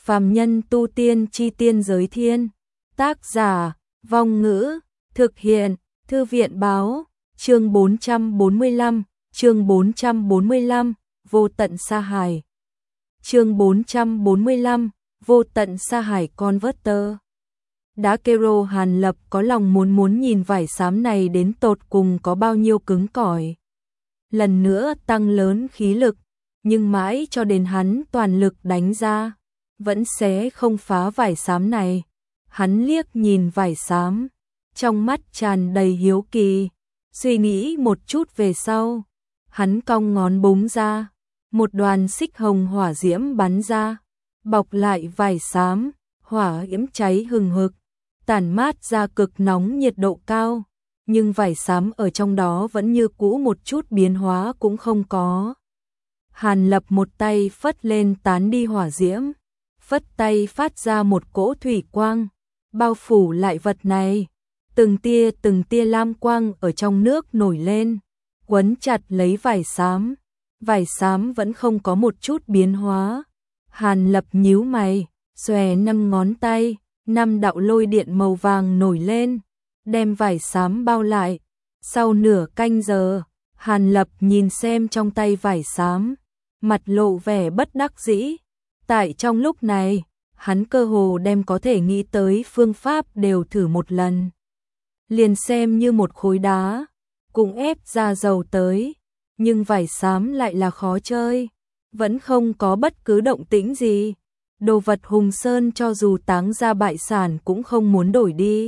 Phàm nhân tu tiên chi tiên giới thiên. Tác giả, Vong Ngữ, thực hiện, Thư viện báo, chương 445, chương 445, vô tận sa hải. Chương 445, vô tận sa hải Converter. Đã kêu Hàn Lập có lòng muốn nhìn vải xám này đến tột cùng có bao nhiêu cứng cỏi. Lần nữa tăng lớn khí lực, nhưng mãi cho đến hắn toàn lực đánh ra, vẫn xé không phá vải xám này. Hắn liếc nhìn vải xám, trong mắt tràn đầy hiếu kỳ, suy nghĩ một chút về sau. Hắn cong ngón búng ra, một đoàn xích hồng hỏa diễm bắn ra, bọc lại vải xám, hỏa diễm cháy hừng hực, tản mát ra cực nóng nhiệt độ cao, nhưng vải xám ở trong đó vẫn như cũ một chút biến hóa cũng không có. Hàn Lập một tay phất lên tán đi hỏa diễm, phất tay phát ra một cỗ thủy quang, bao phủ lại vật này. Từng tia lam quang ở trong nước nổi lên, quấn chặt lấy vải xám. Vải xám vẫn không có một chút biến hóa. Hàn Lập nhíu mày, xòe 5 ngón tay, 5 đạo lôi điện màu vàng nổi lên, đem vải xám bao lại. Sau nửa canh giờ, Hàn Lập nhìn xem trong tay vải xám, mặt lộ vẻ bất đắc dĩ. Tại trong lúc này, hắn cơ hồ đem có thể nghĩ tới phương pháp đều thử một lần. Liền xem như một khối đá, cũng ép ra dầu tới, nhưng vải xám lại là khó chơi, vẫn không có bất cứ động tĩnh gì. Đồ vật Hùng Sơn cho dù táng ra bại sản cũng không muốn đổi đi.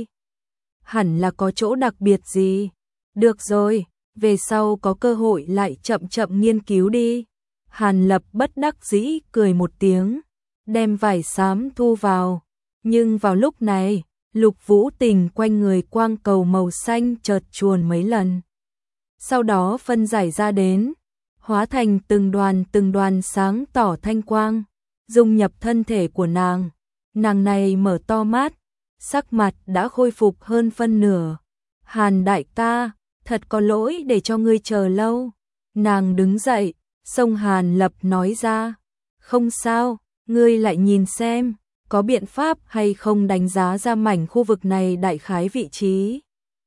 Hẳn là có chỗ đặc biệt gì. Được rồi, về sau có cơ hội lại chậm nghiên cứu đi. Hàn Lập bất đắc dĩ cười một tiếng, đem vải xám thu vào. Nhưng vào lúc này, Lục Vũ Tình quanh người quang cầu màu xanh chợt chuồn mấy lần. Sau đó phân giải ra đến, hóa thành từng đoàn sáng tỏ thanh quang, dung nhập thân thể của nàng. Nàng này mở to mắt, sắc mặt đã khôi phục hơn phân nửa. Hàn đại ca, thật có lỗi để cho ngươi chờ lâu. Nàng đứng dậy, xông Hàn Lập nói ra. Không sao, ngươi lại nhìn xem, có biện pháp hay không đánh giá ra mảnh khu vực này đại khái vị trí.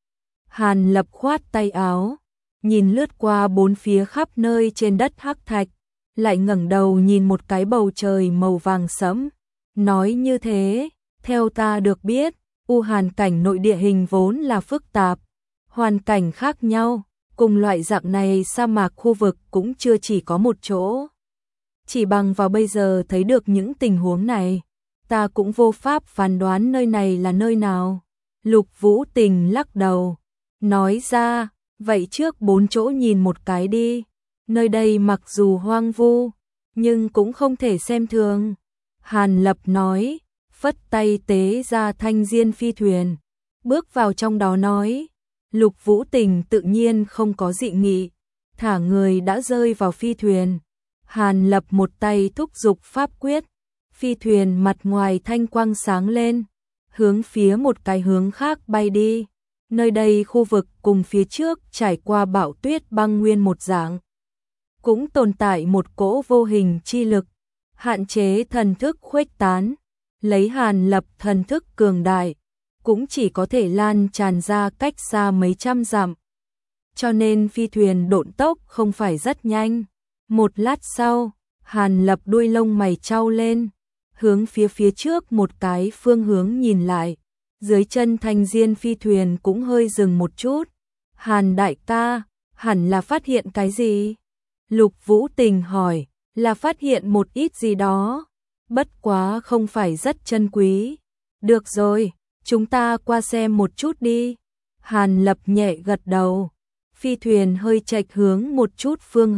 Hàn Lập khoát tay áo, nhìn lướt qua bốn phía khắp nơi trên đất hắc thạch, lại ngẩng đầu nhìn một cái bầu trời màu vàng sẫm, nói như thế, theo ta được biết, U Hàn cảnh nội địa hình vốn là phức tạp, hoàn cảnh khác nhau, cùng loại dạng này sa mạc khu vực cũng chưa chỉ có một chỗ. Chỉ bằng vào bây giờ thấy được những tình huống này, ta cũng vô pháp phán đoán nơi này là nơi nào. Lục Vũ Tình lắc đầu, nói ra, vậy trước 4 chỗ nhìn một cái đi. Nơi đây mặc dù hoang vu, nhưng cũng không thể xem thường. Hàn Lập nói, phất tay tế ra thanh diên phi thuyền, bước vào trong đó nói. Lục Vũ Tình tự nhiên không có dị nghị, thả người đã rơi vào phi thuyền. Hàn Lập một tay thúc giục pháp quyết, phi thuyền mặt ngoài thanh quang sáng lên, hướng phía một cái hướng khác bay đi. Nơi đây khu vực cùng phía trước trải qua bão tuyết băng nguyên một dạng, cũng tồn tại một cỗ vô hình chi lực, hạn chế thần thức khuếch tán. Lấy Hàn Lập thần thức cường đại, cũng chỉ có thể lan tràn ra cách xa mấy trăm dặm. Cho nên phi thuyền độn tốc không phải rất nhanh. Một lát sau, Hàn Lập đuôi lông mày chau lên, hướng phía trước một cái phương hướng nhìn lại. Dưới chân thanh diên phi thuyền cũng hơi dừng một chút. Hàn đại ca, hẳn là phát hiện cái gì? Lục Vũ Tình hỏi, là phát hiện một ít gì đó, bất quá không phải rất chân quý. Được rồi, chúng ta qua xem một chút đi. Hàn Lập nhẹ gật đầu, phi thuyền hơi chệch hướng một chút phương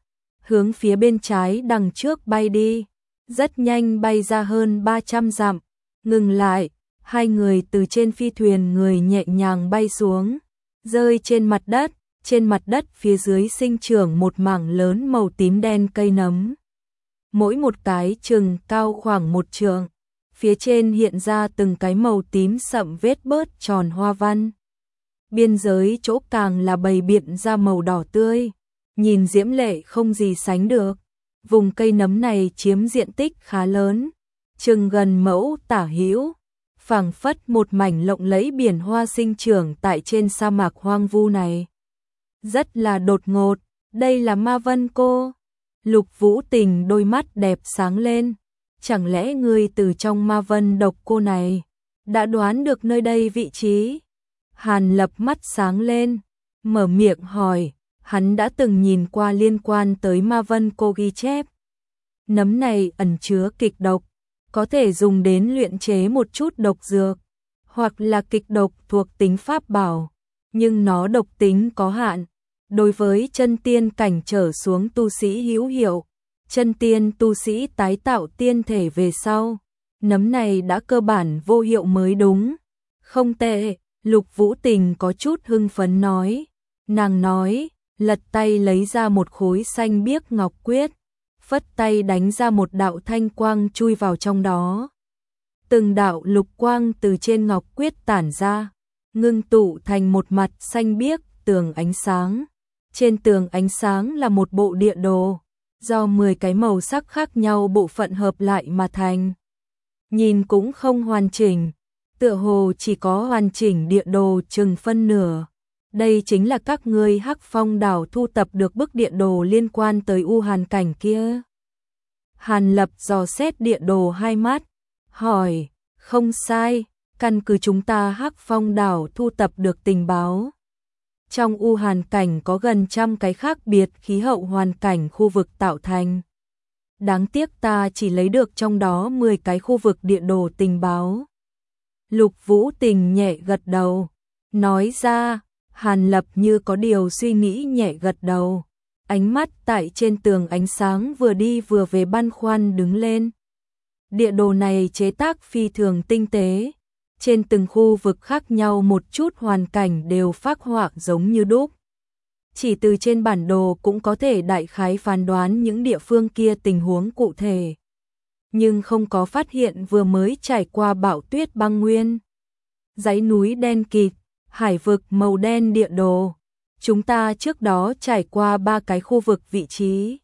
hướng phía bên trái đằng trước bay đi. Rất nhanh bay ra hơn 300 dặm, ngừng lại. Hai người từ trên phi thuyền người nhẹ nhàng bay xuống, rơi trên mặt đất phía dưới sinh trưởng một mảng lớn màu tím đen cây nấm. Mỗi một cái chừng cao khoảng 1 trượng, phía trên hiện ra từng cái màu tím sậm vết bớt tròn hoa văn. Biên giới chỗ càng là bày biện ra màu đỏ tươi, nhìn diễm lệ không gì sánh được. Vùng cây nấm này chiếm diện tích khá lớn, chừng gần mẫu tả hữu, phảng phất một mảnh lộng lẫy biển hoa sinh trưởng tại trên sa mạc hoang vu này. Rất là đột ngột, đây là Ma Vân Cô. Lục Vũ Tình đôi mắt đẹp sáng lên, chẳng lẽ ngươi từ trong Ma Vân độc cô này đã đoán được nơi đây vị trí? Hàn Lập mắt sáng lên, mở miệng hỏi, hắn đã từng nhìn qua liên quan tới Ma Vân Cô ghi chép. Nấm này ẩn chứa kịch độc, có thể dùng đến luyện chế một chút độc dược, hoặc là kịch độc thuộc tính pháp bảo, nhưng nó độc tính có hạn. Đối với chân tiên cảnh trở xuống tu sĩ hữu hiệu, chân tiên tu sĩ tái tạo tiên thể về sau, nấm này đã cơ bản vô hiệu mới đúng. Không tệ, Lục Vũ Tình có chút hưng phấn nói. Nàng nói, lật tay lấy ra một khối xanh biếc ngọc quyết, phất tay đánh ra một đạo thanh quang chui vào trong đó. Từng đạo lục quang từ trên ngọc quyết tản ra, ngưng tụ thành một mặt xanh biếc tường ánh sáng. Trên tường ánh sáng là một bộ địa đồ, do 10 cái màu sắc khác nhau bộ phận hợp lại mà thành. Nhìn cũng không hoàn chỉnh, tựa hồ chỉ có hoàn chỉnh địa đồ chừng phân nửa. Đây chính là các ngươi Hắc Phong đảo thu tập được bức địa đồ liên quan tới U Hàn cảnh kia. Hàn Lập dò xét địa đồ hai mắt, hỏi, không sai, căn cứ chúng ta Hắc Phong đảo thu tập được tình báo. Trong U Hàn cảnh có gần 100 cái khác biệt khí hậu hoàn cảnh khu vực tạo thành. Đáng tiếc ta chỉ lấy được trong đó 10 cái khu vực địa đồ tình báo. Lục Vũ Tình nhẹ gật đầu, nói ra. Hàn Lập như có điều suy nghĩ nhẹ gật đầu, ánh mắt tại trên tường ánh sáng vừa đi vừa về băn khoăn đứng lên. Địa đồ này chế tác phi thường tinh tế, trên từng khu vực khác nhau một chút hoàn cảnh đều phác họa giống như đúc. Chỉ từ trên bản đồ cũng có thể đại khái phán đoán những địa phương kia tình huống cụ thể. Nhưng không có phát hiện vừa mới trải qua bão tuyết băng nguyên. Dãy núi đen kịt, hải vực màu đen địa đồ. Chúng ta trước đó trải qua 3 cái khu vực vị trí.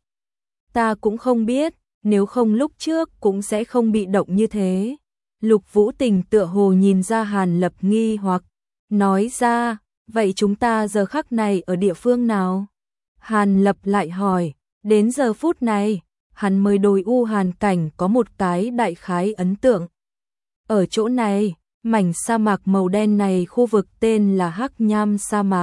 Ta cũng không biết, nếu không lúc trước cũng sẽ không bị động như thế. Lục Vũ Tình tựa hồ nhìn ra Hàn Lập nghi hoặc, nói ra, vậy chúng ta giờ khắc này ở địa phương nào? Hàn Lập lại hỏi, đến giờ phút này, hắn mới đối U Hàn cảnh có một cái đại khái ấn tượng. Ở chỗ này, mảnh sa mạc màu đen này khu vực tên là Hắc Nham sa mạc.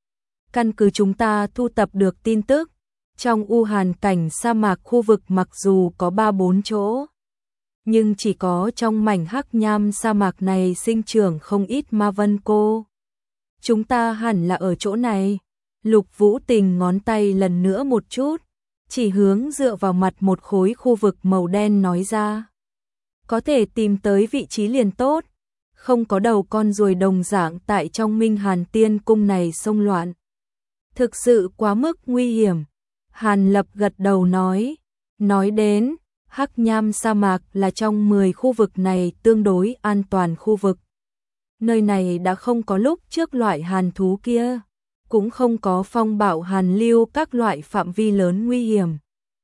Căn cứ chúng ta thu tập được tin tức, trong U Hàn cảnh sa mạc khu vực mặc dù có 3-4 chỗ, nhưng chỉ có trong mảnh Hắc Nham sa mạc này sinh trưởng không ít Ma Vân Cô. Chúng ta hẳn là ở chỗ này. Lục Vũ Tình ngón tay lần nữa một chút, chỉ hướng dựa vào mặt một khối khu vực màu đen nói ra. Có thể tìm tới vị trí liền tốt, không có đầu con ruồi đồng dạng tại trong Minh Hàn Tiên Cung này xông loạn. Thực sự quá mức nguy hiểm. Hàn Lập gật đầu nói đến, Hắc Nham sa mạc là trong 10 khu vực này tương đối an toàn khu vực. Nơi này đã không có lúc trước loại hàn thú kia, cũng không có phong bạo hàn lưu các loại phạm vi lớn nguy hiểm.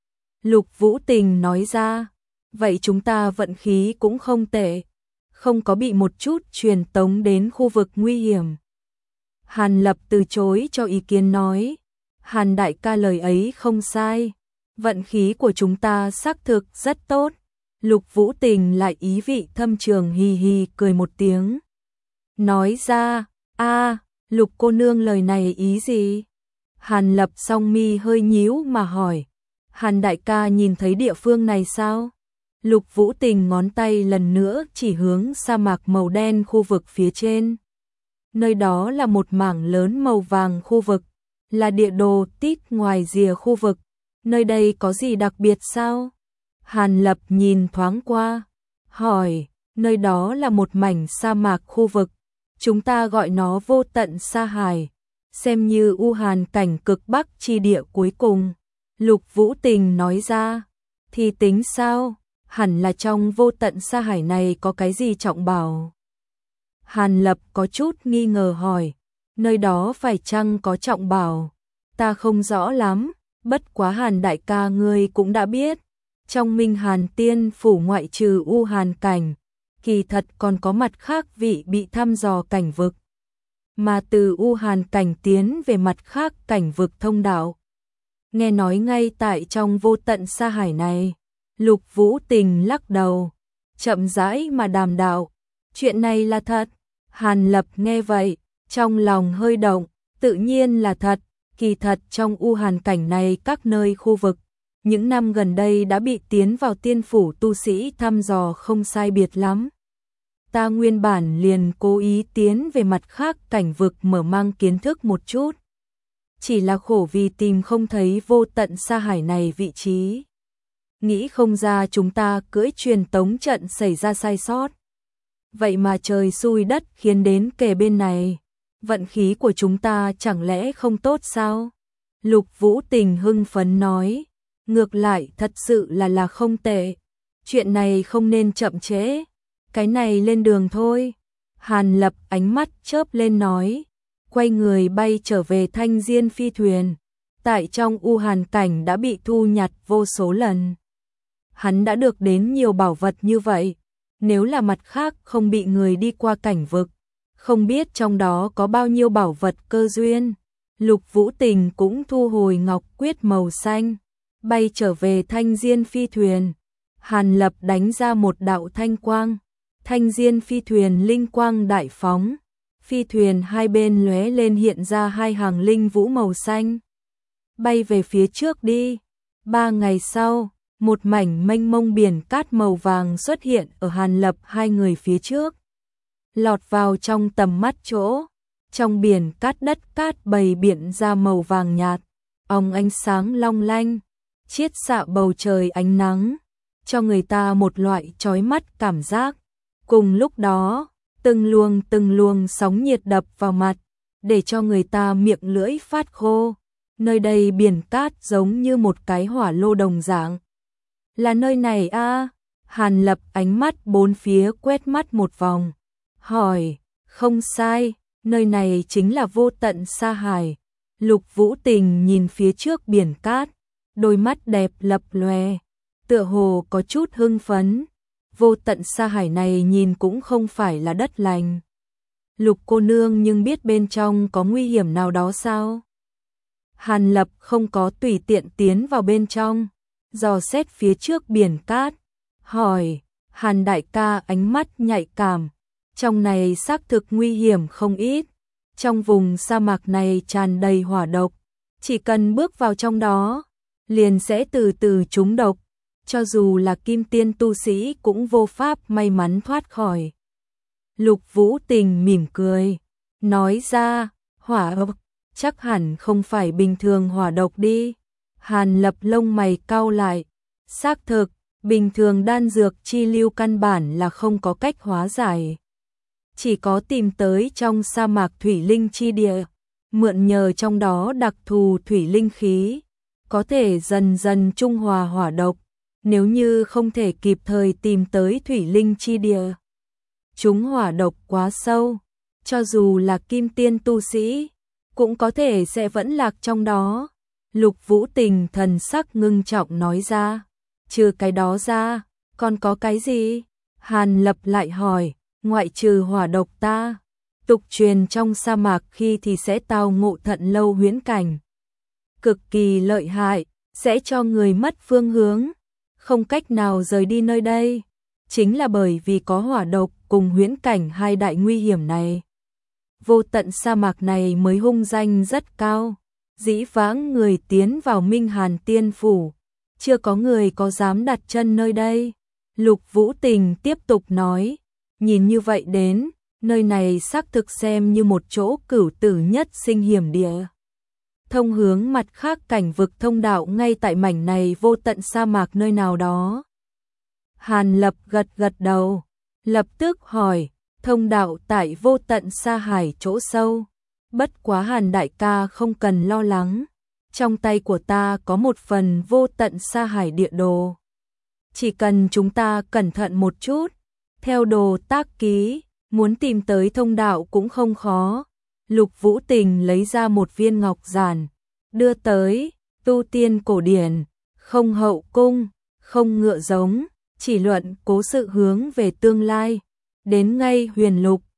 Lục Vũ Tình nói ra, vậy chúng ta vận khí cũng không tệ, không có bị một chút truyền tống đến khu vực nguy hiểm. Hàn Lập từ chối cho ý kiến nói, Hàn đại ca lời ấy không sai, vận khí của chúng ta xác thực rất tốt. Lục Vũ Tình lại ý vị thâm trường hì hì cười một tiếng. Nói ra, Lục cô nương lời này ý gì? Hàn Lập song mi hơi nhíu mà hỏi, Hàn đại ca nhìn thấy địa phương này sao? Lục Vũ Tình ngón tay lần nữa chỉ hướng sa mạc màu đen khu vực phía trên. Nơi đó là một mảng lớn màu vàng khu vực, là địa đồ tít ngoài rìa khu vực. Nơi đây có gì đặc biệt sao? Hàn Lập nhìn thoáng qua, hỏi, nơi đó là một mảnh sa mạc khu vực, chúng ta gọi nó vô tận sa hải, xem như U Hàn cảnh cực bắc chi địa cuối cùng. Lục Vũ Tình nói ra, thì tính sao? Hẳn là trong vô tận sa hải này có cái gì trọng bảo. Hàn Lập có chút nghi ngờ hỏi, nơi đó phải chăng có trọng bảo? Ta không rõ lắm, bất quá Hàn đại ca ngươi cũng đã biết, Trong Minh Hàn Tiên Phủ ngoại trừ U Hàn Cảnh, kỳ thật còn có mặt khác vị bị thăm dò cảnh vực. Mà từ U Hàn Cảnh tiến về mặt khác cảnh vực thông đạo. Nghe nói ngay tại trong vô tận sa hải này, Lục Vũ Tình lắc đầu, chậm rãi mà đàm đạo, chuyện này là thật. Hàn Lập nghe vậy, trong lòng hơi động, tự nhiên là thật, kỳ thật trong U Hàn Cảnh này các nơi khu vực, những năm gần đây đã bị tiến vào tiên phủ tu sĩ thăm dò không sai biệt lắm. Ta nguyên bản liền cố ý tiến về mặt khác cảnh vực mở mang kiến thức một chút. Chỉ là khổ vì tìm không thấy vô tận sa hải này vị trí. Nghĩ không ra chúng ta cưỡi truyền tống trận xảy ra sai sót. Vậy mà trời xui đất khiến đến kề bên này. Vận khí của chúng ta chẳng lẽ không tốt sao? Lục Vũ Tình hưng phấn nói. Ngược lại thật sự là không tệ. Chuyện này không nên chậm trễ. Cái này lên đường thôi. Hàn Lập ánh mắt chớp lên nói. Quay người bay trở về Thanh Diên phi thuyền. Tại trong U Hàn Cảnh đã bị thu nhặt vô số lần. Hắn đã được đến nhiều bảo vật như vậy. Nếu là mặt khác không bị người đi qua cảnh vực, không biết trong đó có bao nhiêu bảo vật cơ duyên. Lục Vũ Tình cũng thu hồi ngọc quyết màu xanh, bay trở về Thanh Diên phi thuyền. Hàn Lập đánh ra một đạo thanh quang, Thanh Diên phi thuyền linh quang đại phóng, phi thuyền hai bên lóe lên hiện ra hai hàng linh vũ màu xanh. Bay về phía trước đi. 3 ngày sau, một mảnh mênh mông biển cát màu vàng xuất hiện ở Hàn Lập hai người phía trước. Lọt vào trong tầm mắt chỗ, trong biển cát đất cát bầy biển ra màu vàng nhạt, ánh sáng long lanh, chiết xạ bầu trời ánh nắng, cho người ta một loại chói mắt cảm giác. Cùng lúc đó, từng luồng sóng nhiệt đập vào mặt, để cho người ta miệng lưỡi phát khô. Nơi đây biển cát giống như một cái hỏa lô đồng dạng. Là nơi này a? Hàn Lập ánh mắt bốn phía quét mắt một vòng, hỏi, không sai, nơi này chính là vô tận sa hải. Lục Vũ Tình nhìn phía trước biển cát, đôi mắt đẹp lập lòe, tựa hồ có chút hưng phấn. Vô tận sa hải này nhìn cũng không phải là đất lành. Lục cô nương nhưng biết bên trong có nguy hiểm nào đó sao? Hàn Lập không có tùy tiện tiến vào bên trong, dò xét phía trước biển cát, hỏi. Hàn đại ca ánh mắt nhạy cảm, trong này xác thực nguy hiểm không ít. Trong vùng sa mạc này tràn đầy hỏa độc, chỉ cần bước vào trong đó, liền sẽ từ từ trúng độc, cho dù là kim tiên tu sĩ cũng vô pháp may mắn thoát khỏi. Lục Vũ Tình mỉm cười, nói ra, hỏa độc, chắc hẳn không phải bình thường hỏa độc đi. Hàn Lập lông mày cau lại, xác thực, bình thường đan dược chi lưu căn bản là không có cách hóa giải. Chỉ có tìm tới trong sa mạc thủy linh chi địa, mượn nhờ trong đó đặc thù thủy linh khí, có thể dần dần trung hòa hỏa độc. Nếu như không thể kịp thời tìm tới thủy linh chi địa, chúng hỏa độc quá sâu, cho dù là kim tiên tu sĩ, cũng có thể sẽ vẫn lạc trong đó. Lục Vũ Tình thần sắc ngưng trọng nói ra, trừ cái đó ra, còn có cái gì? Hàn Lập lại hỏi, ngoại trừ hỏa độc ta, tục truyền trong sa mạc khi thì sẽ tao ngộ thận lâu huyễn cảnh. Cực kỳ lợi hại, sẽ cho người mất phương hướng, không cách nào rời đi nơi đây. Chính là bởi vì có hỏa độc cùng huyễn cảnh hai đại nguy hiểm này. Vô tận sa mạc này mới hung danh rất cao. Dĩ vãng người tiến vào Minh Hàn Tiên Phủ, chưa có người có dám đặt chân nơi đây. Lục Vũ Tình tiếp tục nói, nhìn như vậy đến, nơi này xác thực xem như một chỗ cửu tử nhất sinh hiểm địa. Thông hướng mặt khác cảnh vực thông đạo ngay tại mảnh này vô tận sa mạc nơi nào đó. Hàn Lập gật gật đầu, lập tức hỏi, thông đạo tại vô tận sa hải chỗ sâu. Bất quá Hàn đại ca không cần lo lắng, trong tay của ta có một phần vô tận sa hải địa đồ. Chỉ cần chúng ta cẩn thận một chút, theo đồ tác ký, muốn tìm tới thông đạo cũng không khó. Lục Vũ Tình lấy ra một viên ngọc giản, đưa tới, tu tiên cổ điển, không hậu cung, không ngựa giống, chỉ luận cố sự hướng về tương lai. Đến ngay Huyền Lục,